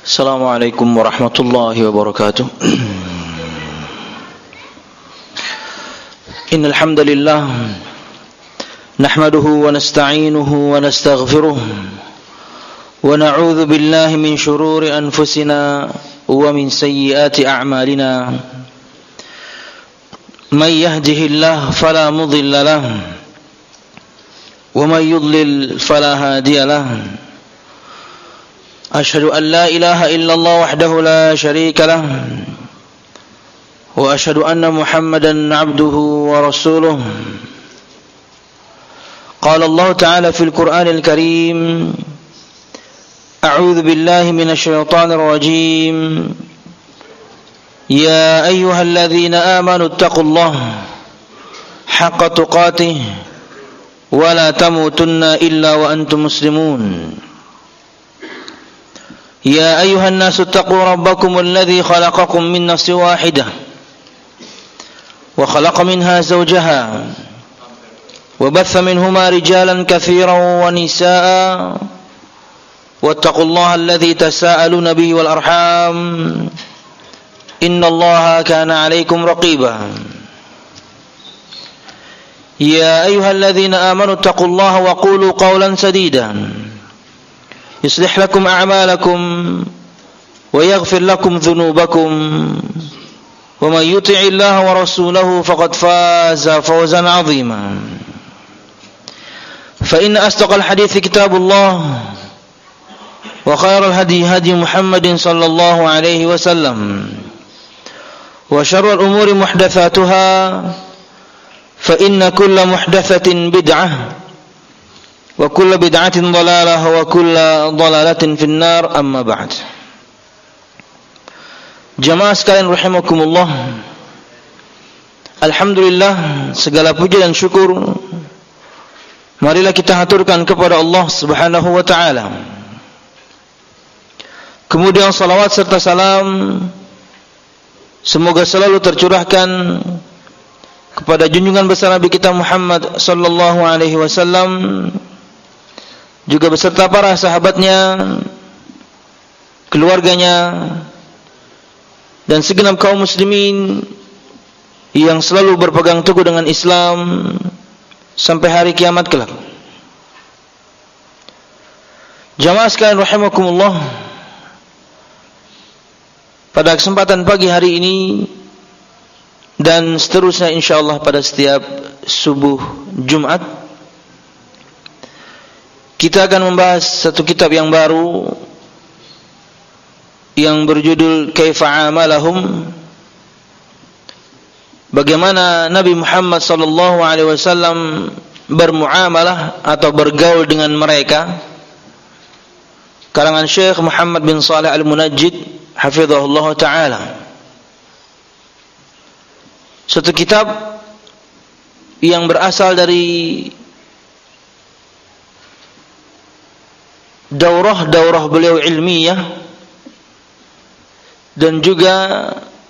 Assalamualaikum warahmatullahi wabarakatuh. Innal hamdalillah nahmaduhu wa nasta'inuhu wa nastaghfiruh wa na'udzu billahi min shururi anfusina wa min sayyiati a'malina. May yahdihillahu fala mudilla lahu wa may yudlil fala hadiya lahu. أشهد أن لا إله إلا الله وحده لا شريك له وأشهد أن محمدا عبده ورسوله قال الله تعالى في القرآن الكريم أعوذ بالله من الشيطان الرجيم يا أيها الذين آمنوا اتقوا الله حق تقاته ولا تموتن إلا وأنتم مسلمون يا أيها الناس اتقوا ربكم الذي خلقكم من نفس واحدة وخلق منها زوجها وبث منهما رجالا كثيرا ونساء واتقوا الله الذي تساءلون به والأرحام إن الله كان عليكم رقيبا يا أيها الذين آمنوا اتقوا الله وقولوا قولا سديدا يصلح لكم أعمالكم ويغفر لكم ذنوبكم ومن يطع الله ورسوله فقد فاز فوزا عظيما فإن أصدق الحديث كتاب الله وخير الهدي هدي محمد صلى الله عليه وسلم وشر الأمور محدثاتها فإن كل محدثة بدعة wa kullu bid'atin dhalalah wa kullu dhalalatin finnar amma ba'd. Jamaah sekalian rahimakumullah. Alhamdulillah, segala puji dan syukur marilah kita haturkan kepada Allah Subhanahu wa taala. Kemudian salawat serta salam semoga selalu tercurahkan kepada junjungan besar Nabi kita Muhammad sallallahu alaihi wasallam, juga beserta para sahabatnya, keluarganya, dan segenap kaum muslimin yang selalu berpegang teguh dengan Islam sampai hari kiamat kelak. Jamaah sekalian rahimakumullah, pada kesempatan pagi hari ini dan seterusnya insyaallah pada setiap subuh Jumat, kita akan membahas satu kitab yang baru yang berjudul Kaifa Amalahum, bagaimana Nabi Muhammad sallallahu alaihi wasallam bermuamalah atau bergaul dengan mereka, karangan Syekh Muhammad bin Shalih Al-Munajjid hafizahullah taala. Satu kitab yang berasal dari daurah beliau ilmiah dan juga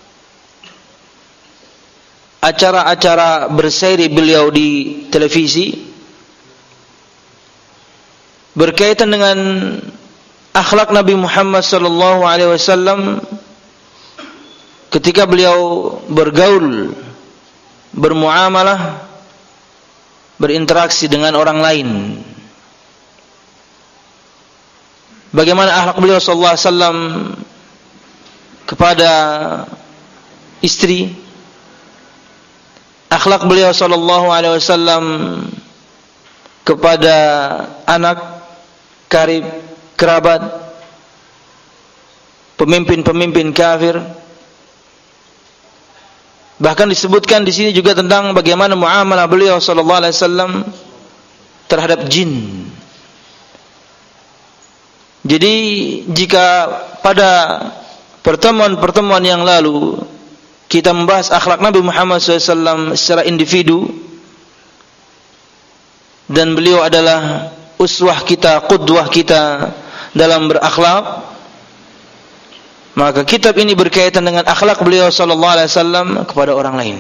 acara-acara berseri beliau di televisi berkaitan dengan akhlak Nabi Muhammad sallallahu alaihi wasallam ketika beliau bergaul, bermuamalah, berinteraksi dengan orang lain. Bagaimana akhlak beliau sallallahu alaihi wasallam kepada istri, akhlak beliau sallallahu alaihi wasallam kepada anak, karib, kerabat, pemimpin-pemimpin kafir. Bahkan disebutkan di sini juga tentang bagaimana muamalah beliau sallallahu alaihi wasallam terhadap jin. Jadi jika pada pertemuan-pertemuan yang lalu kita membahas akhlak Nabi Muhammad SAW secara individu, dan beliau adalah uswah kita, qudwah kita dalam berakhlak, maka kitab ini berkaitan dengan akhlak beliau sallallahu alaihi wasallam kepada orang lain.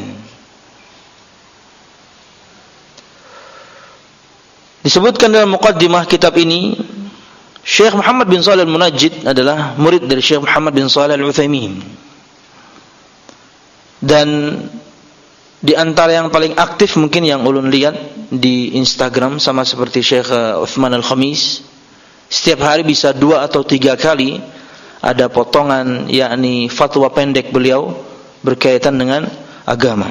Disebutkan dalam muqaddimah kitab ini Syekh Muhammad bin Shalih Al-Munajjid adalah murid dari Syekh Muhammad bin Shalih Al-Utsaimin. Dan di antara yang paling aktif mungkin yang ulun lihat di Instagram sama seperti Syekh Utsman Al-Khamis, setiap hari bisa 2 atau 3 kali ada potongan yakni fatwa pendek beliau berkaitan dengan agama.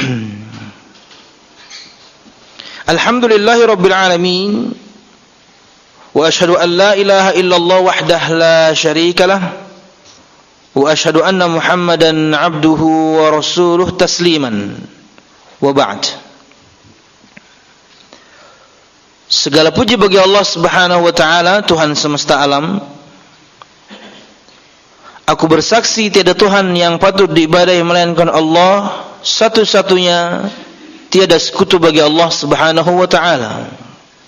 Alhamdulillahirabbil alamin. Wa asyhadu an la ilaha illallah wahdahu la syarika lah wa asyhadu anna Muhammadan abduhu wa rasuluh tasliman wa ba'd. Segala puji bagi Allah Subhanahu wa taala, Tuhan semesta alam. Aku bersaksi tiada Tuhan yang patut diibadahi melainkan Allah, satu-satunya, tiada sekutu bagi Allah Subhanahu wa taala.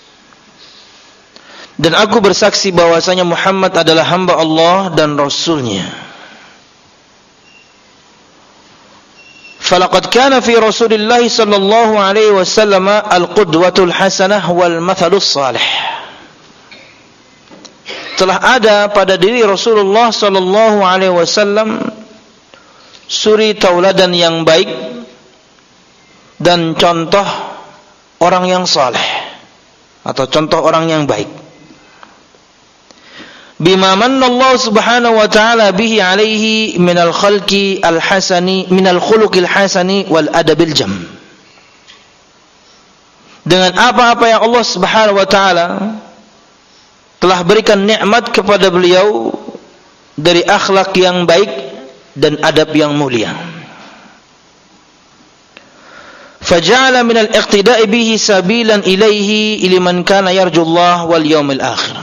Dan aku bersaksi bahwasanya Muhammad adalah hamba Allah dan Rasulnya. Falaqad kana fi Rasulillah sallallahu alaihi wasallam al-qudwatul hasanah wal mathalus salih. Telah ada pada diri Rasulullah sallallahu alaihi wasallam suri tauladan yang baik dan contoh orang yang saleh atau contoh orang yang baik. Bima manna Allah Subhanahu wa ta'ala bihi alaihi minal khalqi al-hasani minal khuluqil hasani wal adabil jam. Dengan apa-apa yang Allah Subhanahu wa ta'ala telah berikan nikmat kepada beliau dari akhlak yang baik dan adab yang mulia. Faja'ala minal iqtida'i bihi sabilan ilaihi liman kana yarjullah wal yawmil akhir.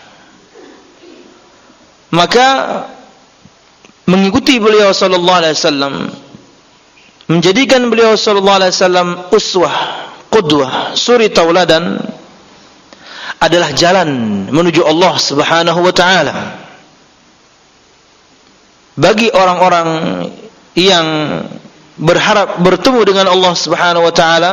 Maka mengikuti beliau sallallahu alaihi wasallam, menjadikan beliau sallallahu alaihi wasallam uswah, qudwah, suri tauladan adalah jalan menuju Allah Subhanahu wa taala. Bagi orang-orang yang berharap bertemu dengan Allah Subhanahu wa taala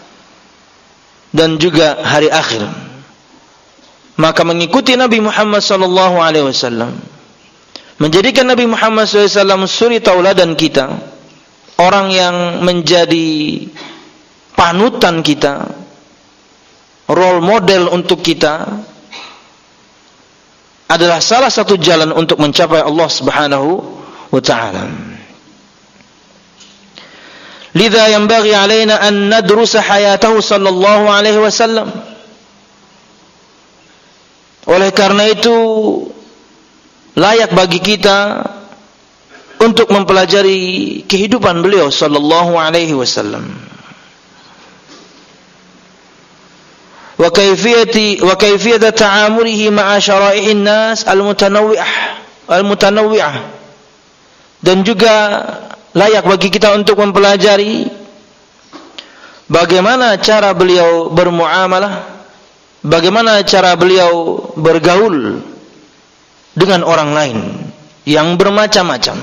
dan juga hari akhir, maka mengikuti Nabi Muhammad sallallahu alaihi wasallam, menjadikan Nabi Muhammad sallallahu alaihi wasallam suri tauladan kita, orang yang menjadi panutan kita, role model untuk kita, adalah salah satu jalan untuk mencapai Allah Subhanahu wa taala. Lidza yanbaghi alaina an nadrusa hayatahu sallallahu alaihi wasallam. Oleh karena itu layak bagi kita untuk mempelajari kehidupan beliau sallallahu alaihi wasallam. Wa kayfiyat ta'amulihi ma'a syara'i'in nas al-mutanawwi'ah. Dan juga layak bagi kita untuk mempelajari bagaimana cara beliau bermuamalah, bagaimana cara beliau bergaul dengan orang lain yang bermacam-macam.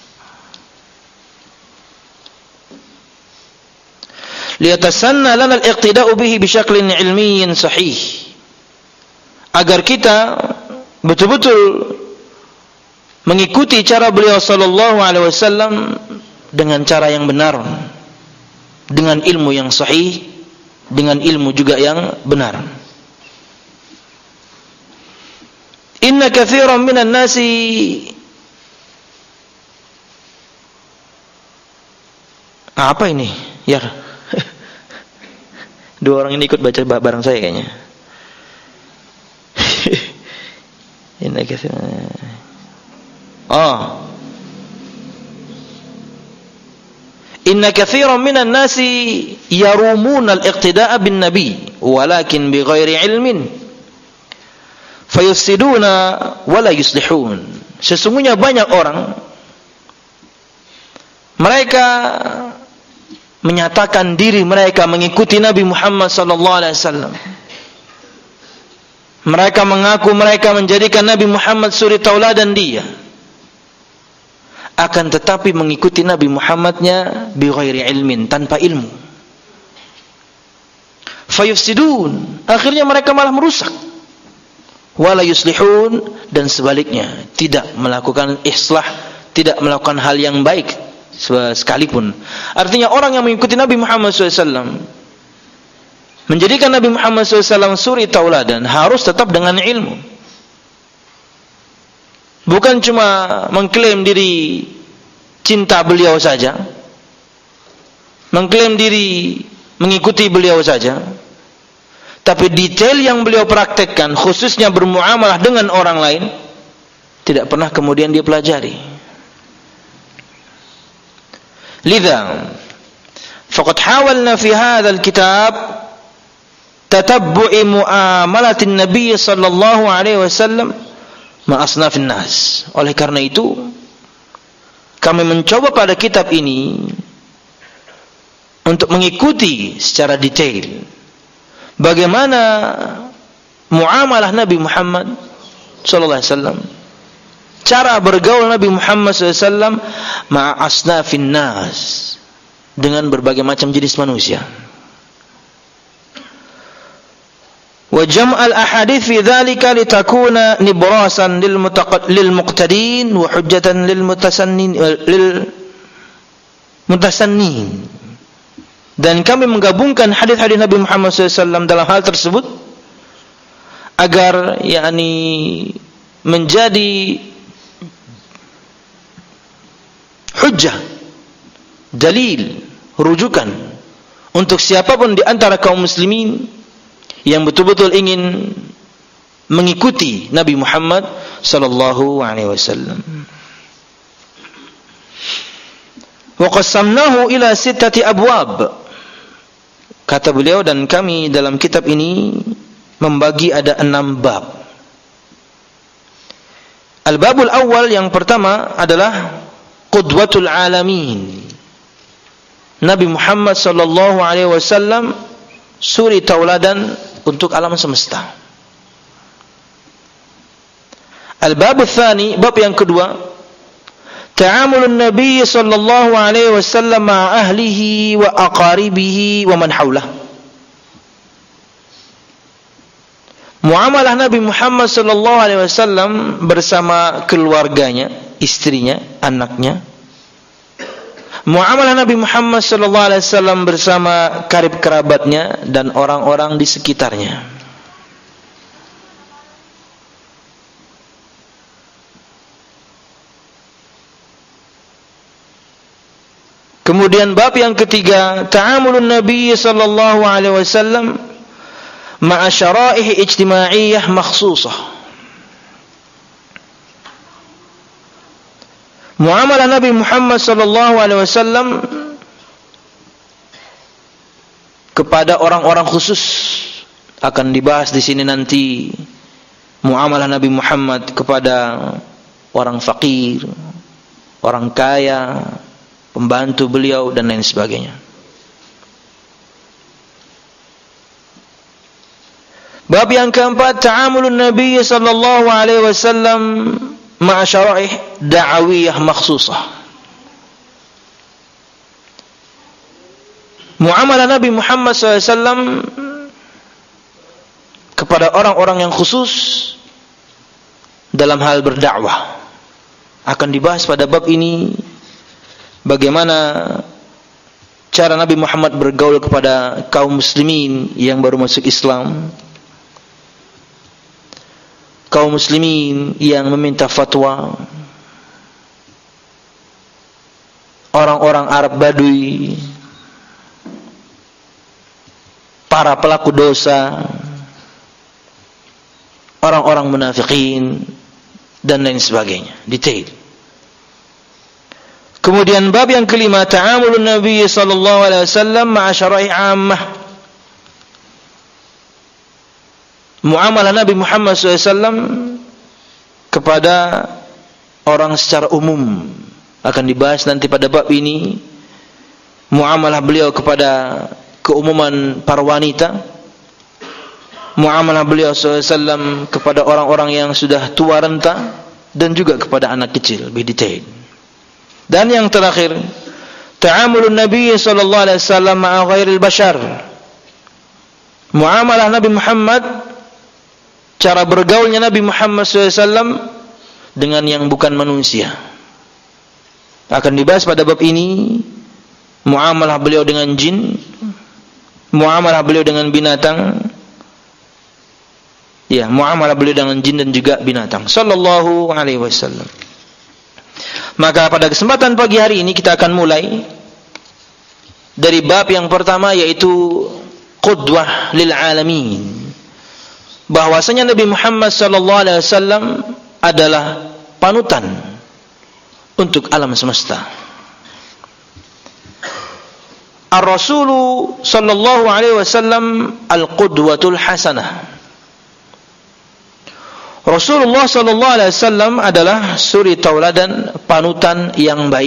Liyatasanna lana al-iqtida'u bihi bishaklin ilmiyyin sahih. Agar kita betul-betul mengikuti cara beliau sallallahu alaihi wasallam dengan cara yang benar, dengan ilmu yang sahih, dengan ilmu juga yang benar. Inna katsiran minan nasi apa ini? Ya. Dua orang ini ikut baca bareng saya kayaknya. Inna katsiran. Inna katsiran minan nasi yarumuna al-iqtida'a bin nabi walakin bighairi ilmin fayufsiduna wala yuslihun. Sesungguhnya banyak orang mereka menyatakan diri mereka mengikuti Nabi Muhammad sallallahu alaihi wasallam. Mereka mengaku mereka menjadikan Nabi Muhammad suri tauladan dia. Akan tetapi mengikuti Nabi Muhammadnya bighairi ilmin, tanpa ilmu. Fayufsidun, akhirnya mereka malah merusak. wala yuslihun, dan sebaliknya tidak melakukan islah, tidak melakukan hal yang baik sekalipun. Artinya orang yang mengikuti Nabi Muhammad SAW, menjadikan Nabi Muhammad SAW suri tauladan, harus tetap dengan ilmu. Bukan cuma mengklaim diri cinta beliau saja, mengklaim diri mengikuti beliau saja, tapi detail yang beliau praktekkan, khususnya bermuamalah dengan orang lain, tidak pernah kemudian dia pelajari. Lidha faqad hawalna fi hadzal kitab tatabbu'i muamalatin Nabi sallallahu alaihi wasallam ma asnafin nas. Oleh karena itu, kami mencoba pada kitab ini untuk mengikuti secara detail bagaimana muamalah Nabi Muhammad sallallahu alaihi wasallam, cara bergaul Nabi Muhammad sallallahu alaihi wasallam ma asnafin nas, dengan berbagai macam jenis manusia. Wa jam'al ahadits fi dzalika litakuna nibrasan lil muqtadin wa hujjatan lil mutasannin. Dan kami menggabungkan hadis-hadis Nabi Muhammad SAW dalam hal tersebut agar menjadi hujjah, dalil, rujukan untuk siapapun di antara kaum muslimin yang betul-betul ingin mengikuti Nabi Muhammad sallallahu alaihi wasallam. Wa qassamnahu ila 6 abwab. Kata beliau, dan kami dalam kitab ini membagi ada 6 bab. Al-babul awal, yang pertama adalah qudwatul alamin. Nabi Muhammad sallallahu alaihi wasallam suri tauladan untuk alam semesta. Al-babul tsani, bab yang kedua, ta'amulun Nabi sallallahu alaihi wasallam ma'a ahlihi wa aqaribihi wa man hawlah. Muamalah Nabi Muhammad sallallahu alaihi wasallam bersama keluarganya, istrinya, anaknya. Muamalah Nabi Muhammad sallallahu alaihi wasallam bersama karib kerabatnya dan orang-orang di sekitarnya. Kemudian bab yang ketiga, ta'amulun Nabi sallallahu alaihi wasallam ma'a syara'ih ijtima'iyyah makhsusah. Muamalah Nabi Muhammad sallallahu alaihi wasallam kepada orang-orang khusus akan dibahas di sini nanti. Muamalah Nabi Muhammad kepada orang fakir, orang kaya, pembantu beliau dan lain sebagainya. Bab yang keempat, ta'amulun Nabi sallallahu alaihi wasallam ma'a syara'ih da'awiyah makhsusah. Muamalah Nabi Muhammad SAW kepada orang-orang yang khusus dalam hal berdakwah akan dibahas pada bab ini. Bagaimana cara Nabi Muhammad bergaul kepada kaum muslimin yang baru masuk Islam, kaum muslimin yang meminta fatwa, orang-orang Arab Badui, para pelaku dosa, orang-orang munafikin dan lain sebagainya, detail. Kemudian bab yang kelima, ta'amulun Nabi sallallahu alaihi wasallam ma'a syara'i 'ammah. Muamalah Nabi Muhammad SAW kepada orang secara umum akan dibahas nanti pada bab ini. Muamalah beliau kepada keumuman para wanita, muamalah beliau SAW kepada orang-orang yang sudah tua renta, dan juga kepada anak kecil, lebih detail. Dan yang terakhir, ta'amulun Nabi sallallahu alaihi wasallam ma'a ghairil bashar. Muamalah Nabi Muhammad cara bergaulnya Nabi Muhammad SAW dengan yang bukan manusia. Akan dibahas pada bab ini muamalah beliau dengan jin, muamalah beliau dengan binatang, ya, muamalah beliau dengan jin dan juga binatang, sallallahu alaihi wasallam. Maka pada kesempatan pagi hari ini kita akan mulai dari bab yang pertama, yaitu qudwah lil alamin. Bahwasanya Nabi Muhammad sallallahu alaihi wasallam adalah panutan untuk alam semesta. Ar-Rasulu sallallahu alaihi wasallam al-qudwatul hasanah. Rasulullah sallallahu alaihi wasallam adalah suri tauladan, panutan yang baik.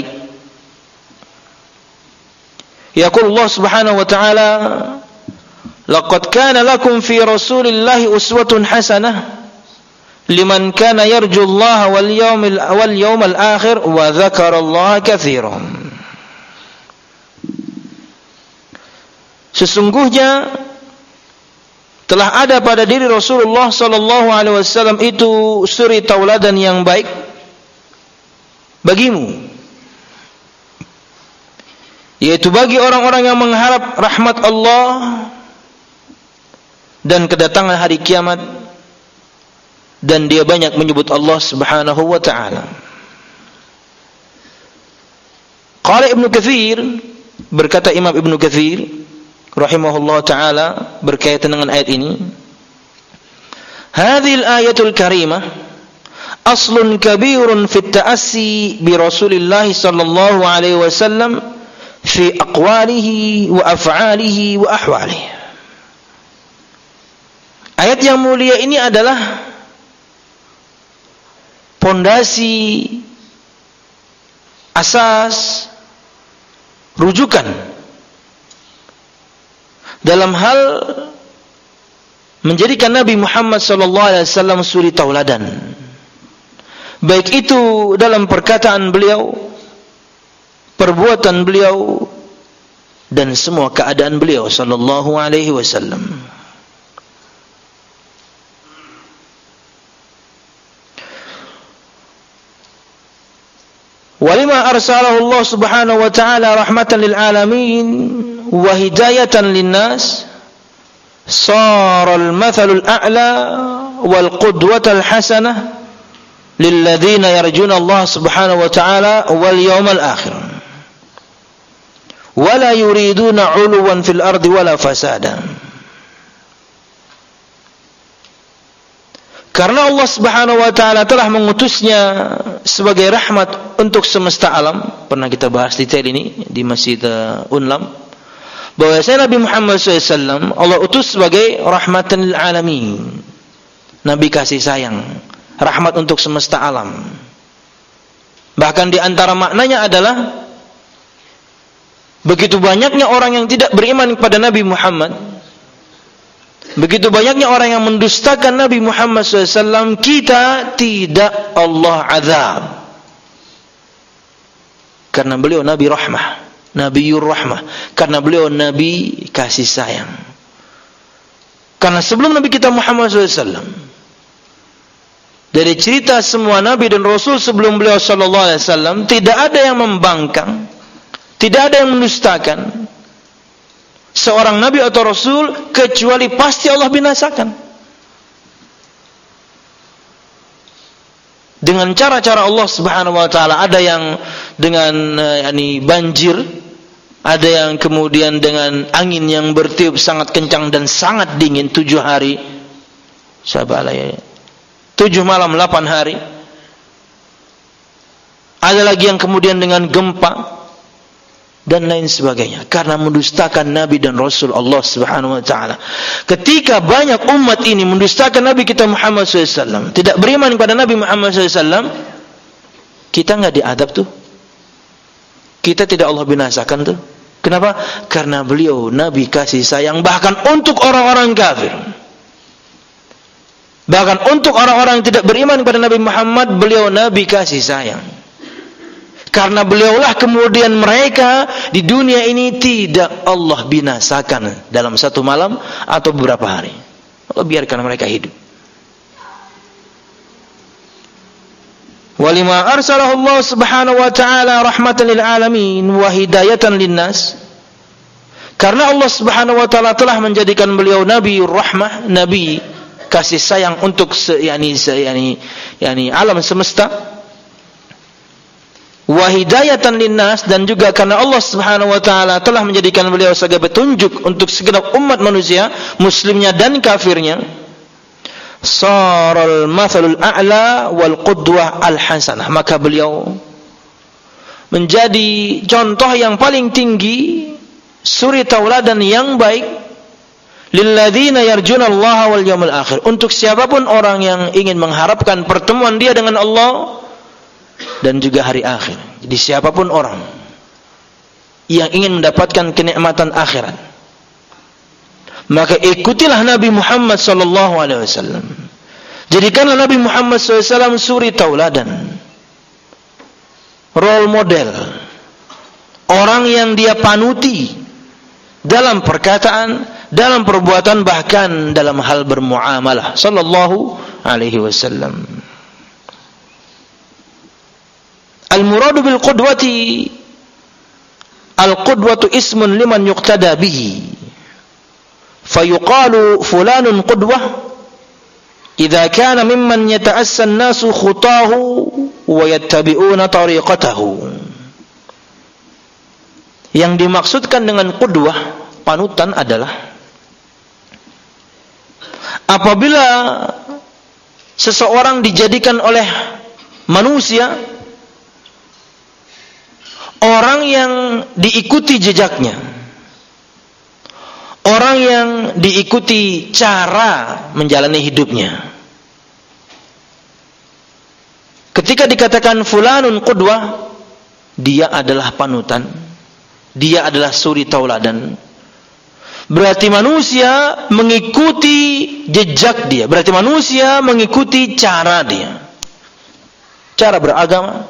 Yaqul Allah Subhanahu wa taala, laqad kana lakum fi Rasulillahi uswatun hasanah liman kana yarjullaha wal yawmal akhir wa dzakarallaha katsiran. Sesungguhnya telah ada pada diri Rasulullah sallallahu alaihi wasallam itu suri tauladan yang baik bagimu, yaitu bagi orang-orang yang mengharap rahmat Allah dan kedatangan hari kiamat, dan dia banyak menyebut Allah Subhanahu wa taala. Qala Ibnu Katsir, berkata Imam Ibnu Katsir rahimahullah taala berkaitan dengan ayat ini, hadhil ayatul karimah aslun kabirun fit ta'assi bi Rasulillah sallallahu alaihi wasallam fi aqwalihi wa af'alihi wa ahwalihi. Ayat yang mulia ini adalah pondasi, asas, rujukan dalam hal menjadikan Nabi Muhammad sallallahu alaihi wasallam suri tauladan, baik itu dalam perkataan beliau, perbuatan beliau, dan semua keadaan beliau sallallahu alaihi wasallam. Walima arsalahu Allah Subhanahu wa ta'ala rahmatan lil alamin wa hidayatan linnas, sara al-mathalul a'la wal qudwatul hasanah lil ladzina yarjuna Allah Subhanahu wa ta'ala wal yawmal akhir wa la yuriduna 'uluwan fil ardi wala fasada. Karena Allah Subhanahu wa ta'ala telah mengutusnya sebagai rahmat untuk semesta alam. Pernah kita bahas detail ini di Masjid Unlam, bahwasanya Nabi Muhammad SAW Allah utus sebagai rahmatan lil alamin, Nabi kasih sayang, rahmat untuk semesta alam. Bahkan di antara maknanya adalah begitu banyaknya orang yang tidak beriman kepada Nabi Muhammad, begitu banyaknya orang yang mendustakan Nabi Muhammad SAW, kita tidak Allah azab. Karena beliau Nabi rahmah, Nabiur rahmah. Karena beliau Nabi kasih sayang. Karena sebelum Nabi kita Muhammad SAW, dari cerita semua Nabi dan Rasul sebelum beliau SAW, tidak ada yang membangkang, tidak ada yang mendustakan seorang Nabi atau Rasul, kecuali pasti Allah binasakan dengan cara-cara Allah Subhanahu wa taala. Ada yang dengan banjir, ada yang kemudian dengan angin yang bertiup sangat kencang dan sangat dingin 7 hari 7 malam 8 hari. Ada lagi yang kemudian dengan gempa dan lain sebagainya, karena mendustakan Nabi dan Rasul Allah Subhanahu wa taala. Ketika banyak umat ini mendustakan Nabi kita Muhammad SAW, tidak beriman kepada Nabi Muhammad SAW, kita enggak diadab tuh. Kita tidak Allah binasakan tuh. Kenapa? Karena beliau Nabi kasih sayang, bahkan untuk orang-orang kafir. Bahkan untuk orang-orang yang tidak beriman kepada Nabi Muhammad, beliau Nabi kasih sayang. Karena beliaulah kemudian mereka di dunia ini tidak Allah binasakan dalam satu malam atau beberapa hari. Allah biarkan mereka hidup. Walima arsalahu Allah subhanahu wa ta'ala rahmatan lil alamin wa hidayatan linnas. Karena Allah subhanahu wa ta'ala telah menjadikan beliau nabi rahmah, nabi kasih sayang untuk alam semesta. Wa hidayatan linnas, dan juga karena Allah subhanahu wa ta'ala telah menjadikan beliau sebagai petunjuk untuk segenap umat manusia, muslimnya dan kafirnya. Saral mathalul a'la wal qudwah al hasanah, maka beliau menjadi contoh yang paling tinggi, suri tauladan yang baik, lilladzina yarjuna Allah wal yawmal akhir, untuk siapapun orang yang ingin mengharapkan pertemuan dia dengan Allah dan juga hari akhir. Jadi siapapun orang yang ingin mendapatkan kenikmatan akhirat, maka ikutilah Nabi Muhammad sallallahu alaihi wasallam. Jadikanlah Nabi Muhammad sallallahu alaihi wasallam suri tauladan, role model, orang yang dia panuti dalam perkataan, dalam perbuatan, bahkan dalam hal bermuamalah, sallallahu alaihi wasallam. Al-muradu bil qudwati, al-qudwatu ismun liman yuqtada bihi. Fayuqalu fulanun qudwah idza kana mimman yata'assa an-nasu khutahu wa yattabi'una tariqatahu. Yang dimaksudkan dengan qudwah, panutan, adalah apabila seseorang dijadikan oleh manusia orang yang diikuti jejaknya, orang yang diikuti cara menjalani hidupnya. Ketika dikatakan fulanun qudwah, dia adalah panutan, dia adalah suri tauladan. Berarti manusia mengikuti jejak dia, berarti manusia mengikuti cara dia, cara beragama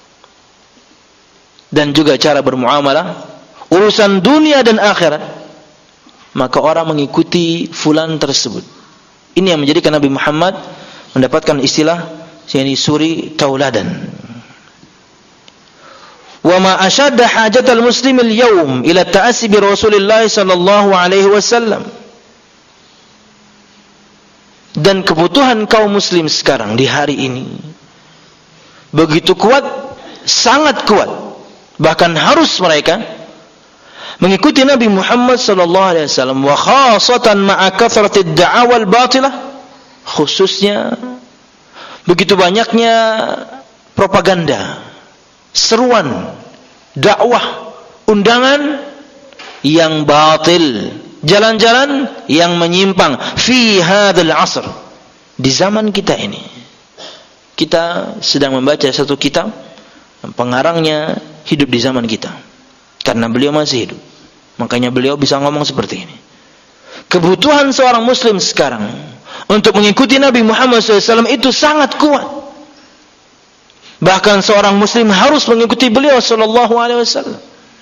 dan juga cara bermuamalah, urusan dunia dan akhirat. Maka orang mengikuti fulan tersebut. Ini yang menjadikan Nabi Muhammad mendapatkan istilah yakni suri tauladan. Wa ma ashadda hajatal muslimil yawm ila ta'assi bi Rasulillah sallallahu alaihi wasallam. Dan kebutuhan kaum muslim sekarang di hari ini begitu kuat, sangat kuat. Bahkan harus mereka mengikuti Nabi Muhammad sallallahu alaihi wasallam, wa khasatan ma'a kathratid da'awal batilah, khususnya begitu banyaknya propaganda, seruan, dakwah, undangan yang batil, jalan-jalan yang menyimpang fi hadzal asr, di zaman kita ini. Kita sedang membaca satu kitab, pengarangnya hidup di zaman kita karena beliau masih hidup. Makanya beliau bisa ngomong seperti ini. Kebutuhan seorang muslim sekarang untuk mengikuti Nabi Muhammad SAW itu sangat kuat. Bahkan seorang muslim harus mengikuti beliau sallallahu alaihi wasallam.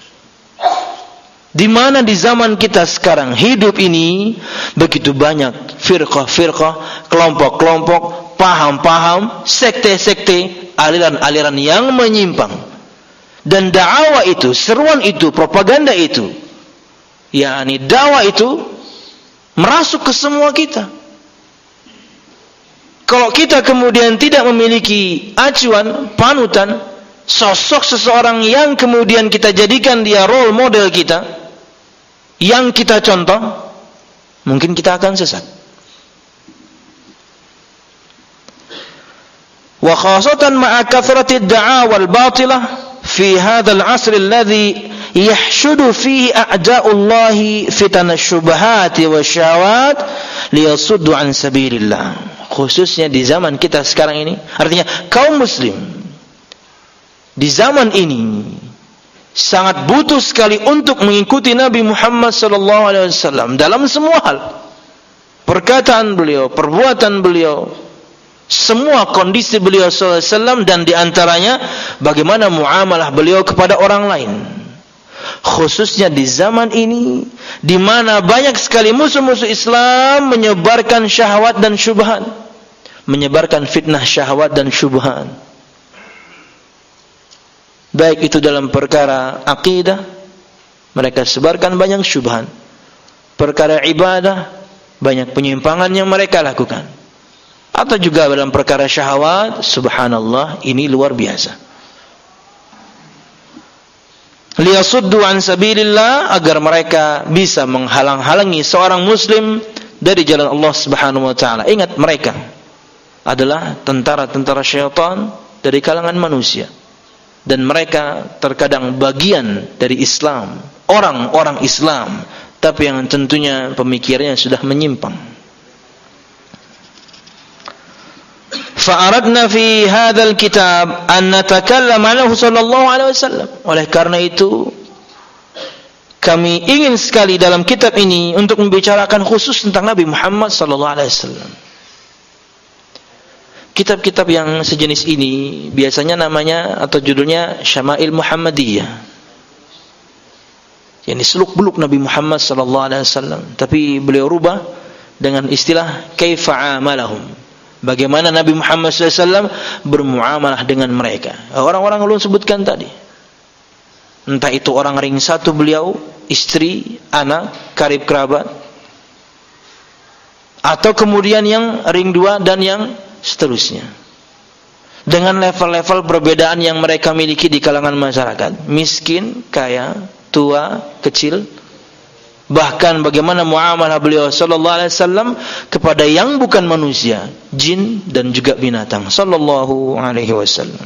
Di mana di zaman kita sekarang hidup ini begitu banyak firqah-firqah, kelompok-kelompok, paham-paham, sekte-sekte, aliran-aliran yang menyimpang. Dan dakwah itu, seruan itu, propaganda itu, yakni dakwah itu merasuk ke semua kita. Kalau kita kemudian tidak memiliki acuan, panutan, sosok seseorang yang kemudian kita jadikan dia role model kita, yang kita contoh, mungkin kita akan sesat. Wa khasatan ma'a kathrati ad-da'a wal batilah fi hadzal 'asr alladhi yahshudu fihi a'da'ullahi fitan asy-syubhat wa syahawat liyasuddu 'an sabilillah. Khususnya di zaman kita sekarang ini, artinya kaum muslim di zaman ini sangat butuh sekali untuk mengikuti Nabi Muhammad SAW dalam semua hal. Perkataan beliau, perbuatan beliau, semua kondisi beliau SAW, dan diantaranya bagaimana muamalah beliau kepada orang lain. Khususnya di zaman ini di mana banyak sekali musuh-musuh Islam menyebarkan syahwat dan syubhat, menyebarkan fitnah syahwat dan syubhat. baik itu dalam perkara akidah, mereka sebarkan banyak syubhat. Perkara ibadah, banyak penyimpangan yang mereka lakukan. Atau juga dalam perkara syahwat, subhanallah, ini luar biasa. Liyasuddu an sabilillah, agar mereka bisa menghalang-halangi seorang muslim dari jalan Allah Subhanahu wa taala. Ingat, mereka adalah tentara-tentara syaitan dari kalangan manusia. Dan mereka terkadang bagian dari Islam, orang-orang Islam, tapi yang tentunya pemikirannya sudah menyimpang. Fa'aradna fi hadzal kitab an natakallam anhu sallallahu alaihi wasallam. Oleh karena itu, kami ingin sekali dalam kitab ini untuk membicarakan khusus tentang Nabi Muhammad sallallahu alaihi wasallam. Kitab-kitab yang sejenis ini biasanya namanya atau judulnya Syama'il Muhammadiyah. Yani seluk-beluk Nabi Muhammad sallallahu alaihi wasallam, tapi beliau rubah dengan istilah kaifa amalahum. Bagaimana Nabi Muhammad sallallahu alaihi wasallam bermuamalah dengan mereka. Orang-orang ulun sebutkan tadi. Entah itu orang ring satu beliau, istri, anak, karib kerabat, atau kemudian yang ring dua dan yang seterusnya. Dengan level-level perbedaan yang mereka miliki di kalangan masyarakat, miskin, kaya, tua, kecil, bahkan bagaimana muamalah beliau sallallahu alaihi wasallam kepada yang bukan manusia, jin dan juga binatang sallallahu alaihi wasallam.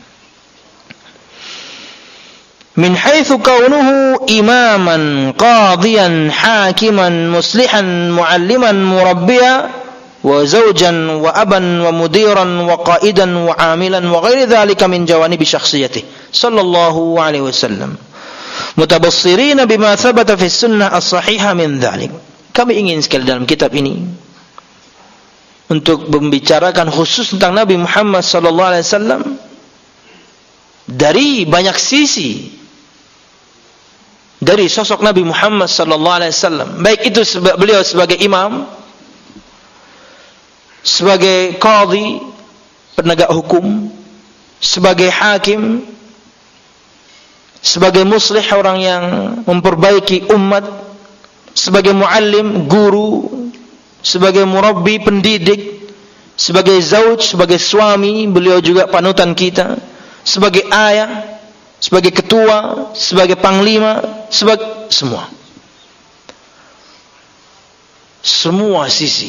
Min haitsu kaunuhu imaman, qadiyan, hakiman, muslihan, mualliman, murabbiya, wa zawjan wa aban wa mudiran wa qaidan wa amilan wa ghairi dzalika min jawanibi syakhsiyatihi sallallahu alaihi wasallam, mutabassirina bima thabata fi sunnah as-sahihah min dzalik. Kami ingin sekali dalam kitab ini untuk membicarakan khusus tentang Nabi Muhammad sallallahu alaihi wasallam dari banyak sisi, dari sosok Nabi Muhammad sallallahu alaihi wasallam, baik itu beliau sebagai imam, sebagai qadhi, penegak hukum, sebagai hakim, sebagai muslih, orang yang memperbaiki umat, sebagai muallim, guru, sebagai murabbi, pendidik, sebagai zauj, sebagai suami, beliau juga panutan kita, sebagai ayah, sebagai ketua, sebagai panglima, sebagai semua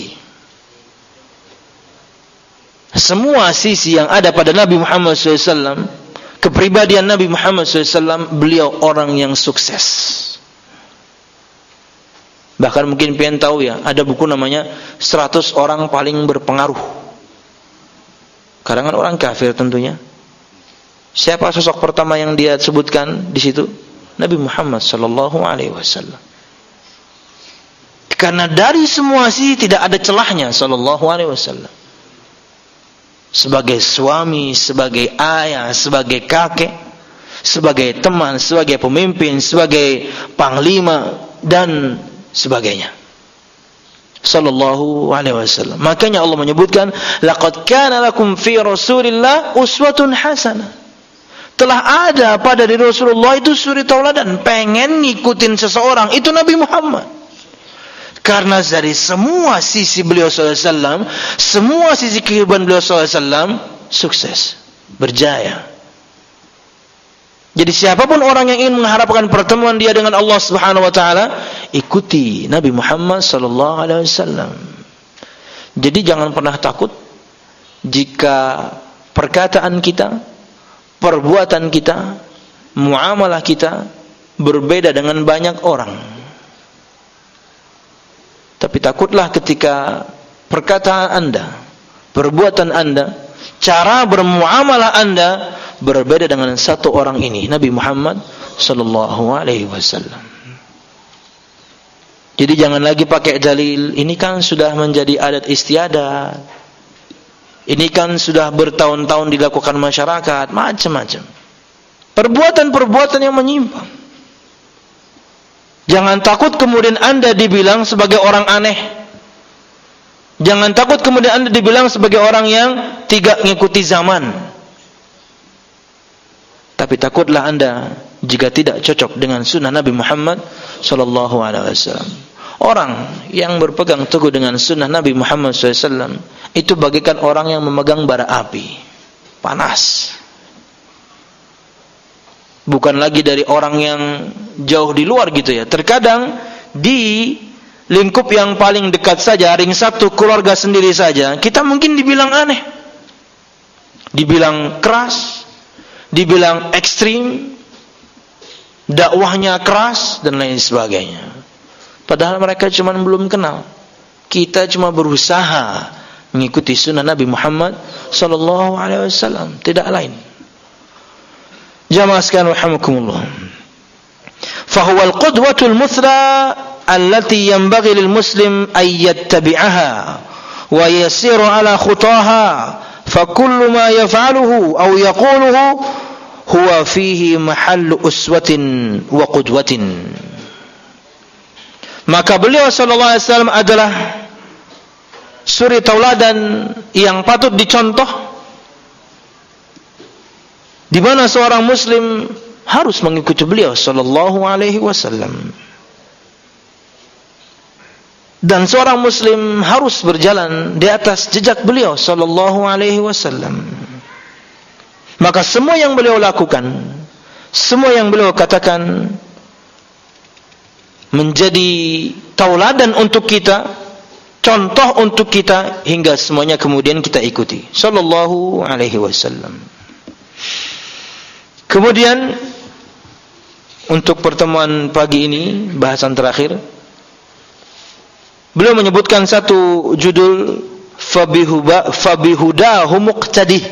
sisi yang ada pada Nabi Muhammad SAW, kepribadian Nabi Muhammad SAW, beliau orang yang sukses. Bahkan mungkin pengen tahu ya, ada buku namanya 100 orang paling berpengaruh, karangan orang kafir tentunya. Siapa sosok pertama yang dia sebutkan di situ? Nabi Muhammad sallallahu alaihi wasallam. Karena dari semua sisi tidak ada celahnya sallallahu alaihi wasallam. Sebagai suami, sebagai ayah, sebagai kakek, sebagai teman, sebagai pemimpin, sebagai panglima dan sebagainya. Sallallahu alaihi wasallam. Makanya Allah menyebutkan, laqad kana lakum fi Rasulillah uswatun hasanah. Telah ada pada diri Rasulullah itu suri tauladan. Pengen ngikutin seseorang, itu Nabi Muhammad. Karena dari semua sisi beliau sallallahu alaihi wasallam, semua sisi kehidupan beliau sallallahu alaihi wasallam sukses, berjaya. Jadi siapapun orang yang ingin mengharapkan pertemuan dia dengan Allah Subhanahu wa taala, ikuti Nabi Muhammad sallallahu alaihi wasallam. Jadi jangan pernah takut jika perkataan kita, perbuatan kita, muamalah kita berbeda dengan banyak orang. Tapi takutlah ketika perkataan Anda, perbuatan Anda, cara bermuamalah Anda berbeda dengan satu orang ini, Nabi Muhammad sallallahu alaihi wasallam. Jadi jangan lagi pakai dalil, ini kan sudah menjadi adat istiadat, ini kan sudah bertahun-tahun dilakukan masyarakat, macam-macam. Perbuatan-perbuatan yang menyimpang. Jangan takut kemudian Anda dibilang sebagai orang aneh. Jangan takut kemudian Anda dibilang sebagai orang yang tidak mengikuti zaman. Tapi takutlah Anda jika tidak cocok dengan sunnah Nabi Muhammad sallallahu alaihi wasallam. Orang yang berpegang teguh dengan sunnah Nabi Muhammad SAW itu bagaikan orang yang memegang bara api, panas. Bukan lagi dari orang yang jauh di luar gitu ya. Terkadang di lingkup yang paling dekat saja, ring satu keluarga sendiri saja, kita mungkin dibilang aneh, dibilang keras, dibilang ekstrim, dakwahnya keras dan lain sebagainya. Padahal mereka cuma belum kenal. Kita cuma berusaha mengikuti sunnah Nabi Muhammad sallallahu alaihi wasallam, tidak lain. Jamaah sekalian rahimakumullah. Fahuwa al-qudwatul muthla allati yanbaghi lil muslim an yattabi'aha wa yasiru ala khutaha. فكل ما يفعله أو يقوله هو فيه محل أسوة وقدوة. Maka beliau sallallahu alaihi wasallam adalah suri tauladan yang patut dicontoh, di mana seorang muslim harus mengikuti beliau sallallahu alaihi wasallam. Dan seorang muslim harus berjalan di atas jejak beliau sallallahu alaihi wasallam. Maka semua yang beliau lakukan, semua yang beliau katakan menjadi tauladan untuk kita, contoh untuk kita, hingga semuanya kemudian kita ikuti sallallahu alaihi wasallam. Kemudian untuk pertemuan pagi ini, bahasan terakhir, beliau menyebutkan satu judul, fabihudahu muqtadih.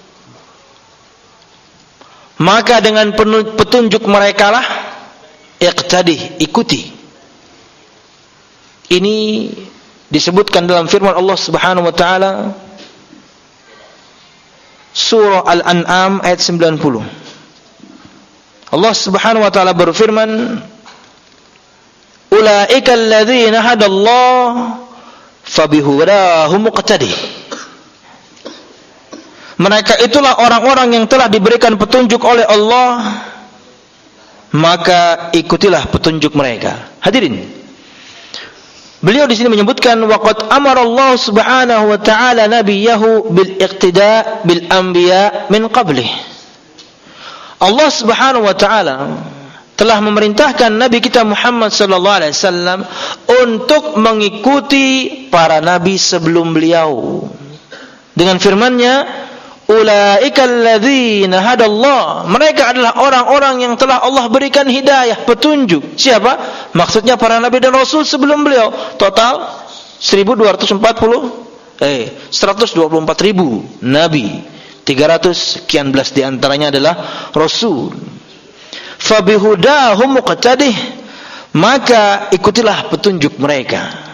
Maka dengan petunjuk mereka lah iqtadih, ikuti. Ini disebutkan dalam firman Allah Subhanahu wa taala surah Al-An'am ayat 90. Allah Subhanahu wa taala berfirman, ulaika alladzina hadallahu fabihudahu muqtadih. Mereka itulah orang-orang yang telah diberikan petunjuk oleh Allah, maka ikutilah petunjuk mereka. Hadirin, beliau di sini menyebutkan waqad amara Allah Subhanahu wa taala nabiyahu bil iqtida bil anbiya min qablih. Allah Subhanahu wa taala telah memerintahkan Nabi kita Muhammad sallallahu alaihi wasallam untuk mengikuti para nabi sebelum beliau dengan firman-Nya, ulaika alladzina hadallah. Mereka adalah orang-orang yang telah Allah berikan hidayah, petunjuk. Siapa? Maksudnya para nabi dan rasul sebelum beliau. Total 124.000 nabi. 300 sekian belas di antaranya adalah rasul. Fabihudahum muqtadih, maka ikutilah petunjuk mereka.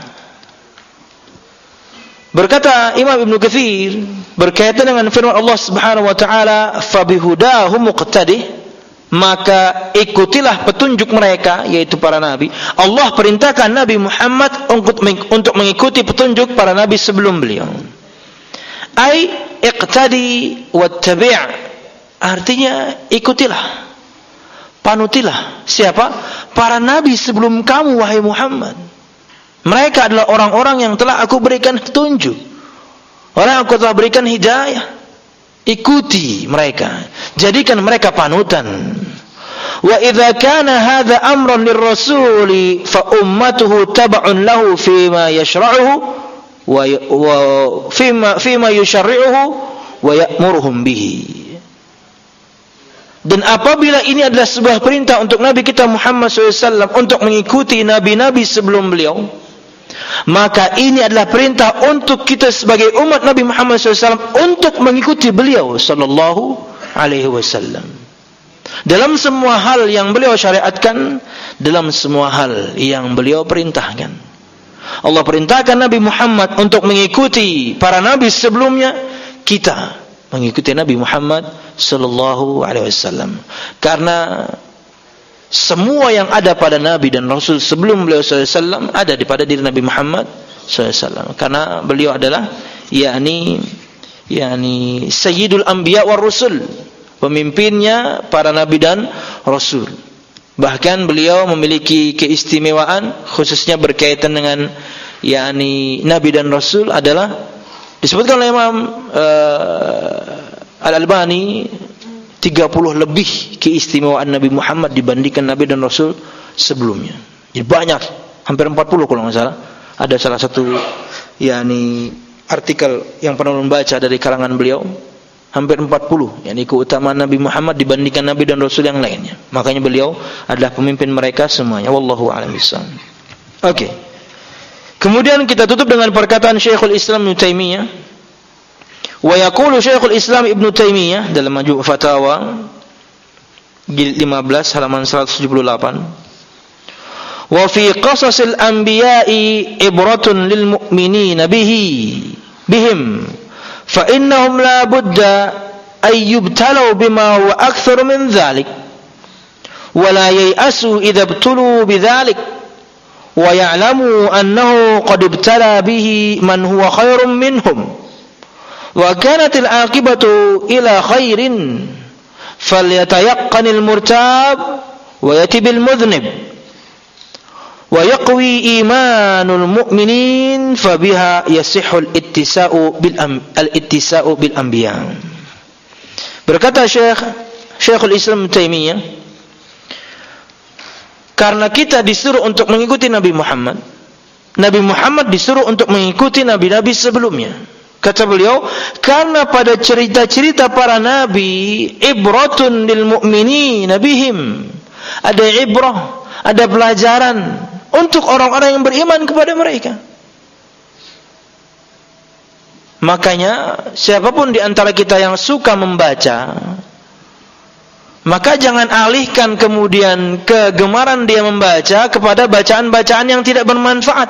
Berkata Imam Ibnu Katsir berkaitan dengan firman Allah Subhanahu wa taala, fabihudahum muqtadih, maka ikutilah petunjuk mereka, yaitu para nabi. Allah perintahkan Nabi Muhammad untuk mengikuti petunjuk para nabi sebelum beliau. Ai iqtadi wattabi', artinya ikutilah, panutilah. Siapa? Para nabi sebelum kamu, wahai Muhammad. Mereka adalah orang-orang yang telah aku berikan petunjuk, orang yang aku telah berikan hidayah. Ikuti mereka, jadikan mereka panutan. Wa idza kana hadza amran lirrasuli fa ummatuhu tab'un lahu fima yashra'uhu wa fima yusyarri'uhu wa ya'muruhum bihi. Dan apabila ini adalah sebuah perintah untuk Nabi kita Muhammad SAW untuk mengikuti nabi-nabi sebelum beliau, maka ini adalah perintah untuk kita sebagai umat Nabi Muhammad SAW untuk mengikuti beliau sallallahu alaihi wasallam dalam semua hal yang beliau syariatkan, dalam semua hal yang beliau perintahkan. Allah perintahkan Nabi Muhammad untuk mengikuti para nabi sebelumnya, kita mengikuti Nabi Muhammad sallallahu alaihi wasallam, karena semua yang ada pada Nabi dan Rasul sebelum beliau SAW ada pada diri Nabi Muhammad SAW. Karena beliau adalah yakni Sayyidul Anbiya war Rusul, pemimpinnya para nabi dan rasul. Bahkan beliau memiliki keistimewaan khususnya berkaitan dengan nabi dan rasul adalah disebutkan oleh Imam Al-Albani 30 lebih keistimewaan Nabi Muhammad dibandingkan nabi dan rasul sebelumnya. Jadi banyak, hampir 40 kalau enggak salah. Ada salah satu artikel yang pernah membaca dari karangan beliau, hampir 40 keutamaan Nabi Muhammad dibandingkan nabi dan rasul yang lainnya. Makanya beliau adalah pemimpin mereka semuanya. Wallahu a'lam bishawab. Oke. Kemudian kita tutup dengan perkataan Syekhul Islam Ibnu Taimiyah. Wa yaqulu Syekhul Islam Ibnu Taimiyah dalam Majmu' Fatawa jilid 15 halaman 178. Wa fi qasasil anbiya'i ibratun lil mu'minina bihim fa innahum la budda ay yubtalu bima huwa akthar min dhalik wa la yay'asu idza ibtulu bidzalik wa ya'lamu annahu qad ibtala bihi man huwa khairun minhum wa kanat al-aqibatu ila khairin falyatayaqqanil murtab wa yatibil mudhnib wa yaqwi imanul mu'minin fabiha yasihul ittisa'u bil anbiya. Berkata Syekhul Islam Taimiyah, karena kita disuruh untuk mengikuti Nabi Muhammad disuruh untuk mengikuti nabi-nabi sebelumnya. Kata beliau, karena pada cerita-cerita para nabi ibratun lil mu'minina bihim, ada ibrah, ada pelajaran untuk orang-orang yang beriman kepada mereka. Makanya siapapun di antara kita yang suka membaca, maka jangan alihkan kemudian kegemaran dia membaca kepada bacaan-bacaan yang tidak bermanfaat.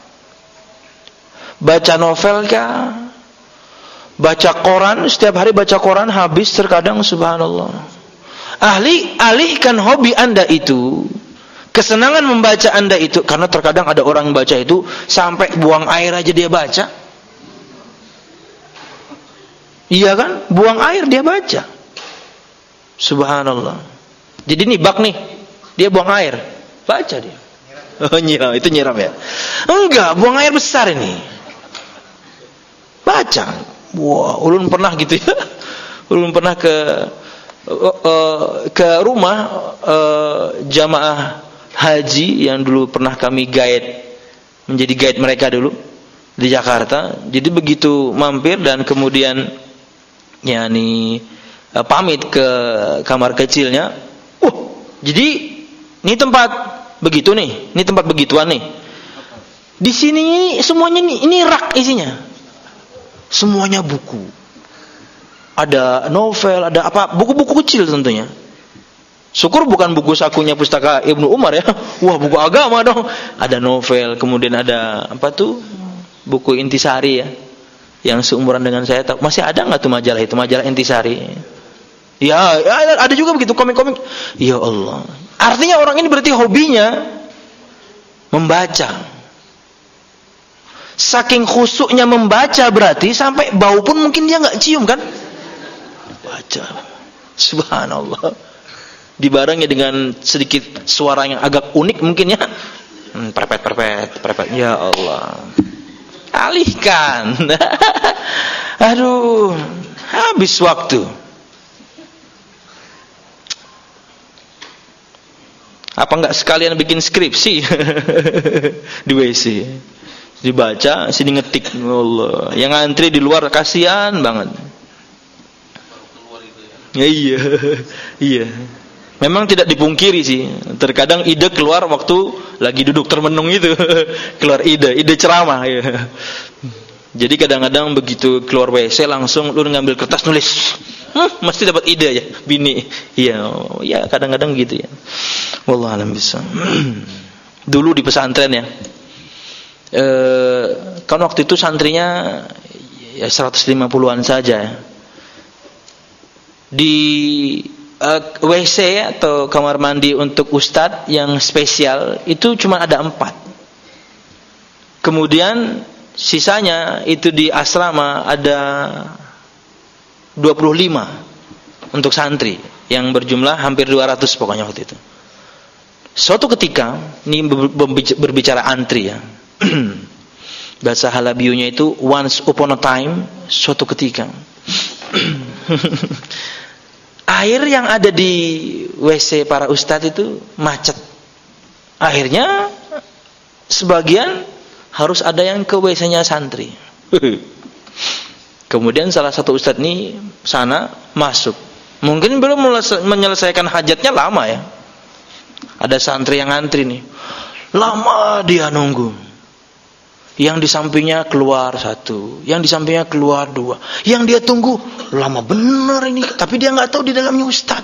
Baca novel kah? Baca koran, setiap hari baca koran habis terkadang, subhanallah. Alihkan hobi Anda itu, kesenangan membaca Anda itu, karena terkadang ada orang yang baca itu sampai buang air aja dia baca. Iya kan? Buang air dia baca. Subhanallah. Jadi nih bak nih, dia buang air, baca dia. Oh nyiram, itu nyiram ya? Enggak, buang air besar ini. Baca. Wah, ulun pernah gitu ya. Ulun pernah ke rumah jamaah haji yang dulu pernah kami menjadi guide mereka dulu di Jakarta. Jadi begitu mampir dan kemudian pamit ke kamar kecilnya. Jadi ini tempat begitu nih, ini tempat begituan nih. Di sini semuanya ini rak isinya. Semuanya buku. Ada novel, ada apa? Buku-buku kecil tentunya. Syukur bukan buku sakunya pustaka Ibnu Umar ya. Wah, buku agama dong. Ada novel, kemudian ada apa tuh? Buku Intisari ya. Yang seumuran dengan saya. Masih ada enggak tuh majalah itu? Majalah Intisari. Ya, ada juga begitu komik-komik. Ya Allah. Artinya orang ini berarti hobinya membaca. Saking khusuknya membaca berarti sampai bau pun mungkin dia enggak cium kan? Baca. Subhanallah. Dibarengi dengan sedikit suara yang agak unik mungkin ya. Perpet. Ya Allah. Alihkan. Aduh, habis waktu. Apa enggak sekalian bikin skripsi di WC? Dibaca, sini ngetik. Allah. Yang ngantri di luar kasihan banget. Ya, iya. Memang tidak dipungkiri sih. Terkadang ide keluar waktu lagi duduk termenung itu. Keluar ide ceramah ya. Jadi kadang-kadang begitu keluar WC langsung lu ngambil kertas nulis. Mesti dapat ide ya, bini. Iya, kadang-kadang gitu ya. Wallahu a'lam bishawab. Dulu di pesantren ya. Kan waktu itu santrinya ya 150-an saja. Di WC atau kamar mandi untuk ustadz yang spesial itu cuma ada 4. Kemudian sisanya itu di asrama ada 25. untuk santri yang berjumlah hampir 200 pokoknya waktu itu. Suatu ketika, ini berbicara antri ya. Bahasa Halabiyunya itu once upon a time, suatu ketika. Air yang ada di WC para ustadz itu macet. Akhirnya sebagian harus ada yang ke WC-nya santri. Kemudian salah satu ustadz ini sana masuk. Mungkin belum menyelesaikan hajatnya lama ya. Ada santri yang ngantri nih. Lama dia nunggu. Yang di sampingnya keluar satu, yang di sampingnya keluar dua. Yang dia tunggu lama bener ini, tapi dia nggak tahu di dalamnya ustaz.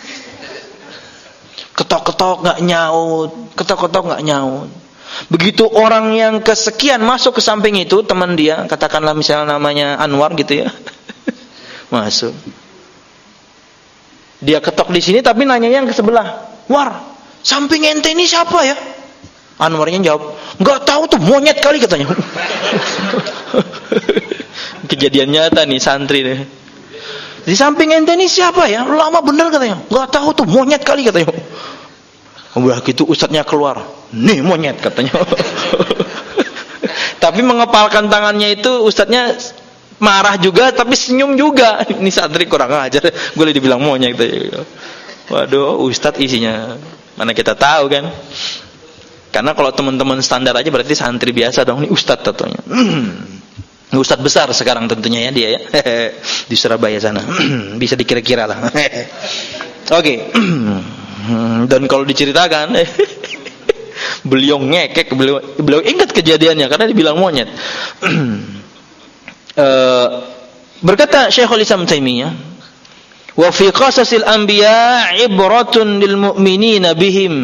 Ketok-ketok nggak nyaut, ketok-ketok nggak nyaut. Begitu orang yang kesekian masuk ke samping itu, teman dia, katakanlah misalnya namanya Anwar gitu ya, masuk. Dia ketok di sini, tapi nanya yang ke sebelah, War, samping ente ini siapa ya? Anwarnya jawab, nggak tahu tuh, monyet kali katanya. Kejadian nyata nih santri nih. Di samping ente ini siapa ya? Lama bener katanya. Nggak tahu tuh, monyet kali katanya. Udah gitu ustadznya keluar, nih monyet katanya. Tapi mengepalkan tangannya itu ustadznya marah juga, tapi senyum juga. Ini santri kurang ajar, gue dibilang monyet katanya. Waduh, ustadz isinya mana kita tahu kan? Karena kalau teman-teman standar aja berarti santri biasa dong. Ini ustadz tentunya. Ustadz besar sekarang tentunya ya dia ya. Di Surabaya sana. Bisa dikira-kira lah. Oke. Dan kalau diceritakan beliau ngekek, beliau ingat kejadiannya karena dibilang monyet. Berkata Syekhul Islam Taimiyah, "Wa fi qasasil anbiya' ibratun lil mu'minina bihim."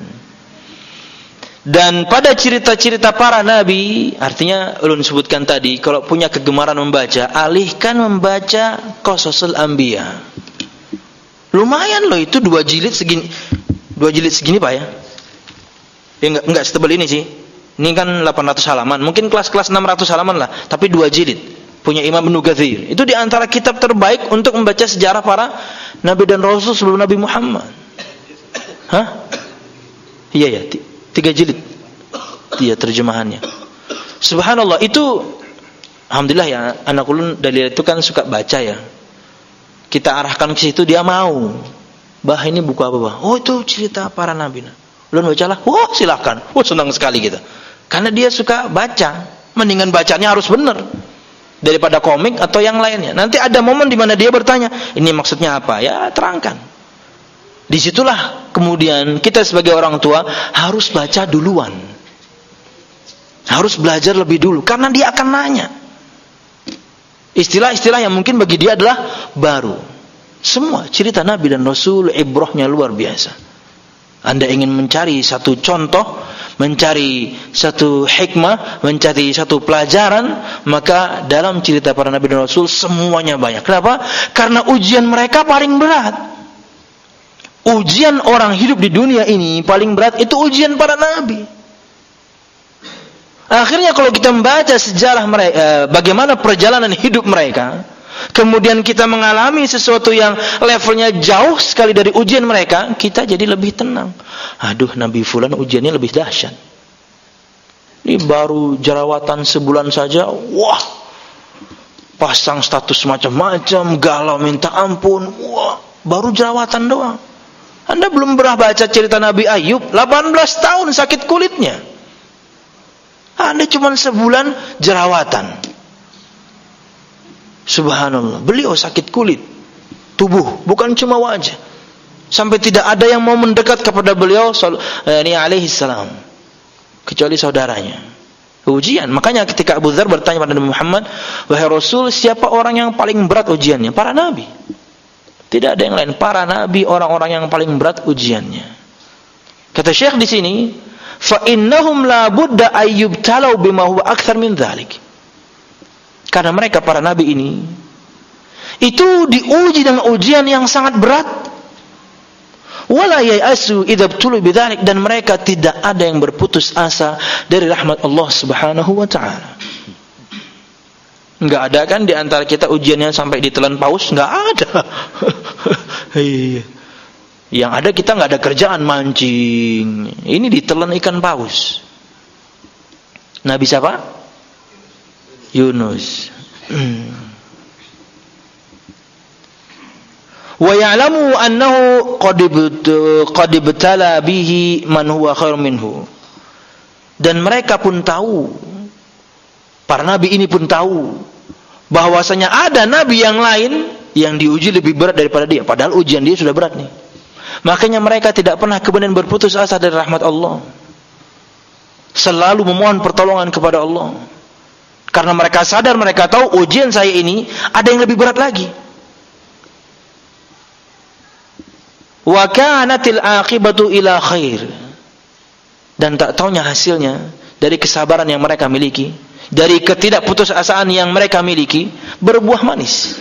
Dan pada cerita-cerita para nabi, artinya ulun sebutkan tadi, kalau punya kegemaran membaca, alihkan membaca Qasasul Anbiya. Lumayan loh itu 2 jilid segini. 2 jilid segini Pak ya. Ya enggak setebal ini sih. Ini kan 800 halaman, mungkin kelas-kelas 600 halaman lah, tapi 2 jilid. Punya Imam Ibnu Katsir. Itu di antara kitab terbaik untuk membaca sejarah para nabi dan rasul sebelum Nabi Muhammad. Hah? Iya ya. 3 jilid dia terjemahannya. Subhanallah, itu alhamdulillah ya, anak ulun dari itu kan suka baca ya. Kita arahkan ke situ dia mau. Bah ini buku apa, Bah? Oh, itu cerita para nabi. Ulun bacalah. Wah, silakan. Wah, senang sekali kita. Karena dia suka baca. Mendingan bacanya harus benar daripada komik atau yang lainnya. Nanti ada momen di mana dia bertanya, "Ini maksudnya apa?" Ya, terangkan. Disitulah kemudian kita sebagai orang tua harus baca duluan. Harus belajar lebih dulu. Karena dia akan nanya. Istilah-istilah yang mungkin bagi dia adalah baru. Semua cerita Nabi dan Rasul ibrahnya luar biasa. Anda ingin mencari satu contoh, mencari satu hikmah, mencari satu pelajaran, maka dalam cerita para Nabi dan Rasul semuanya banyak. Kenapa? Karena ujian mereka paling berat. Ujian orang hidup di dunia ini paling berat itu ujian para nabi. Akhirnya kalau kita membaca sejarah mereka, bagaimana perjalanan hidup mereka, kemudian kita mengalami sesuatu yang levelnya jauh sekali dari ujian mereka, kita jadi lebih tenang. Aduh, Nabi Fulan ujiannya lebih dahsyat. Ini baru jerawatan sebulan saja, wah, pasang status macam-macam, galau minta ampun, wah, baru jerawatan doang. Anda belum pernah baca cerita Nabi Ayub, 18 tahun sakit kulitnya. Anda cuma sebulan jerawatan. Subhanallah, beliau sakit kulit, tubuh, bukan cuma wajah. Sampai tidak ada yang mau mendekat kepada beliau ini alaihi salam, kecuali saudaranya. Ujian. Makanya ketika Abu Dzar bertanya pada Nabi Muhammad, "Wahai Rasul, siapa orang yang paling berat ujiannya?" Para nabi. Tidak ada yang lain. Para nabi orang-orang yang paling berat ujiannya. Kata Syekh di sini, fa innahum la budda ayyubtalau bima huwa akthar min dzalik. Karena mereka para nabi ini itu diuji dengan ujian yang sangat berat. Wala ya'asu idza ibtulu bidzalik, dan mereka tidak ada yang berputus asa dari rahmat Allah Subhanahu wa taala. Enggak ada kan di antara kita ujiannya sampai ditelan paus? Enggak ada. Yang ada kita enggak ada kerjaan mancing. Ini ditelan ikan paus. Nabi siapa? Yunus. Wa ya'lamu annahu qad ibtala bihi man huwa khair minhu. Dan mereka pun tahu, para nabi ini pun tahu bahwasanya ada nabi yang lain yang diuji lebih berat daripada dia, padahal ujian dia sudah berat nih. Makanya mereka tidak pernah kemudian berputus asa dari rahmat Allah. Selalu memohon pertolongan kepada Allah. Karena mereka sadar, mereka tahu ujian saya ini ada yang lebih berat lagi. Wa kanatil aqibatu ila khair. Dan tak taunya hasilnya dari kesabaran yang mereka miliki, dari ketidakputusasaan yang mereka miliki, berbuah manis.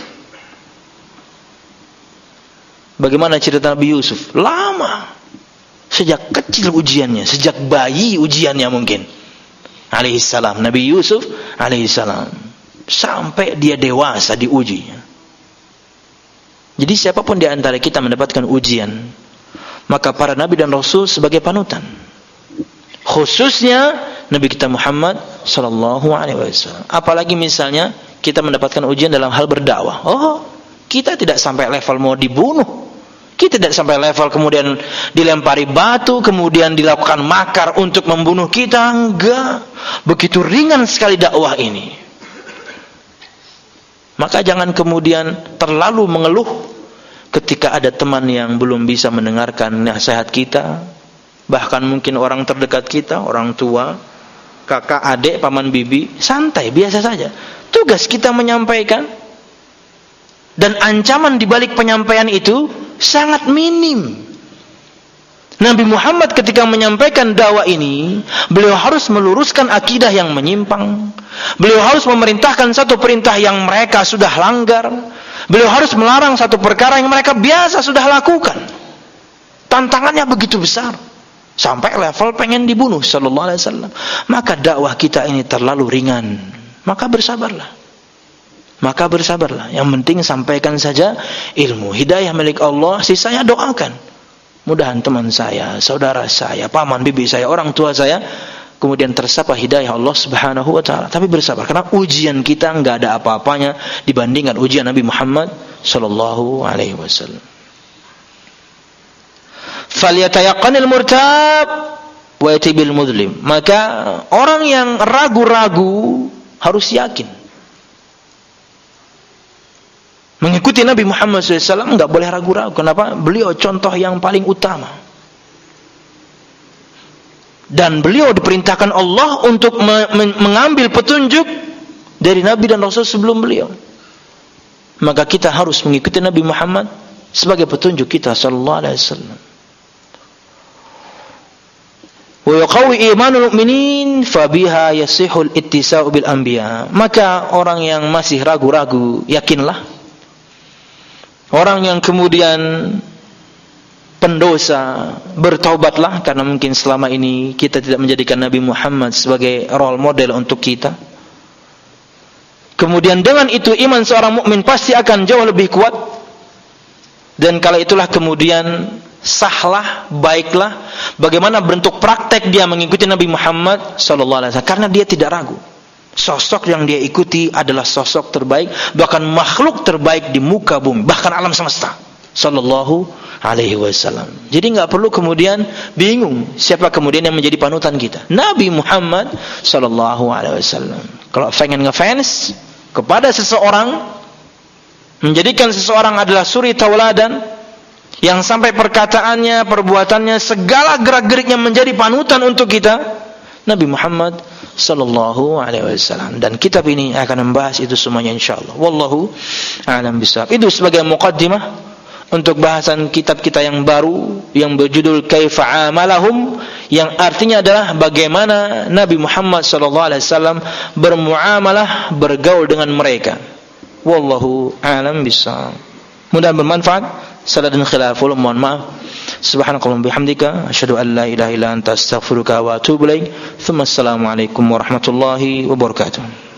Bagaimana cerita Nabi Yusuf? Lama. Sejak kecil ujiannya, sejak bayi ujiannya mungkin. Alaihissalam, Nabi Yusuf alaihissalam. Sampai dia dewasa diuji. Jadi siapapun di antara kita mendapatkan ujian, maka para nabi dan rasul sebagai panutan. Khususnya Nabi kita Muhammad sallallahu alaihi wasallam. Apalagi misalnya kita mendapatkan ujian dalam hal berdakwah. Oh, kita tidak sampai level mau dibunuh. Kita tidak sampai level kemudian dilempari batu, kemudian dilakukan makar untuk membunuh kita. Enggak. Begitu ringan sekali dakwah ini. Maka jangan kemudian terlalu mengeluh ketika ada teman yang belum bisa mendengarkan nasihat kita. Bahkan mungkin orang terdekat kita, orang tua, kakak, adik, paman, bibi. Santai, biasa saja. Tugas kita menyampaikan. Dan ancaman di balik penyampaian itu sangat minim. Nabi Muhammad ketika menyampaikan dakwah ini, beliau harus meluruskan akidah yang menyimpang. Beliau harus memerintahkan satu perintah yang mereka sudah langgar. Beliau harus melarang satu perkara yang mereka biasa sudah lakukan. Tantangannya begitu besar. Sampai level pengen dibunuh sallallahu alaihi wasallam. Maka dakwah kita ini terlalu ringan. Maka bersabarlah. Yang penting sampaikan saja ilmu. Hidayah milik Allah, sisanya doakan. Mudahan teman saya, saudara saya, paman, bibi saya, orang tua saya kemudian tersapa hidayah Allah Subhanahu wa taala. Tapi bersabar karena ujian kita enggak ada apa-apanya dibandingkan ujian Nabi Muhammad sallallahu alaihi wasallam. Falyatayaqqanil murtab wa yatibil mudlim. Maka orang yang ragu-ragu harus yakin. Mengikuti Nabi Muhammad SAW enggak boleh ragu-ragu. Kenapa? Beliau contoh yang paling utama. Dan beliau diperintahkan Allah untuk mengambil petunjuk dari Nabi dan Rasul sebelum beliau. Maka kita harus mengikuti Nabi Muhammad sebagai petunjuk kita sallallahu alaihi wasallam. Wa yaqawi imanul mu'minin fabiha yasihul ittisa'u bil anbiya. Maka orang yang masih ragu-ragu, yakinlah. Orang yang kemudian pendosa, bertaubatlah karena mungkin selama ini kita tidak menjadikan Nabi Muhammad sebagai role model untuk kita. Kemudian dengan itu iman seorang mukmin pasti akan jauh lebih kuat. Dan kala itulah kemudian sahlah, baiklah bagaimana bentuk praktek dia mengikuti Nabi Muhammad sallallahu alaihi wasallam karena dia tidak ragu. Sosok yang dia ikuti adalah sosok terbaik, bahkan makhluk terbaik di muka bumi, bahkan alam semesta sallallahu alaihi wasallam. Jadi enggak perlu kemudian bingung siapa kemudian yang menjadi panutan kita. Nabi Muhammad sallallahu alaihi wasallam. Kalau pengen ngefans kepada seseorang, menjadikan seseorang adalah suri tauladan yang sampai perkataannya, perbuatannya, segala gerak-geriknya menjadi panutan untuk kita, Nabi Muhammad sallallahu alaihi wasallam. Dan kitab ini akan membahas itu semuanya insyaallah. Wallahu a'lam bishawab. Itu sebagai muqaddimah untuk bahasan kitab kita yang baru yang berjudul Kaifa Amalahum, yang artinya adalah bagaimana Nabi Muhammad sallallahu alaihi wasallam bermuamalah, bergaul dengan mereka. Wallahu a'lam bishawab. Mudah bermanfaat. Salah dan khilaful, mohon maaf. Subhanakallahumma bihamdika asyhadu an la ilaha illa anta astaghfiruka wa atubu ilaik. Assalamualaikum warahmatullahi wabarakatuh.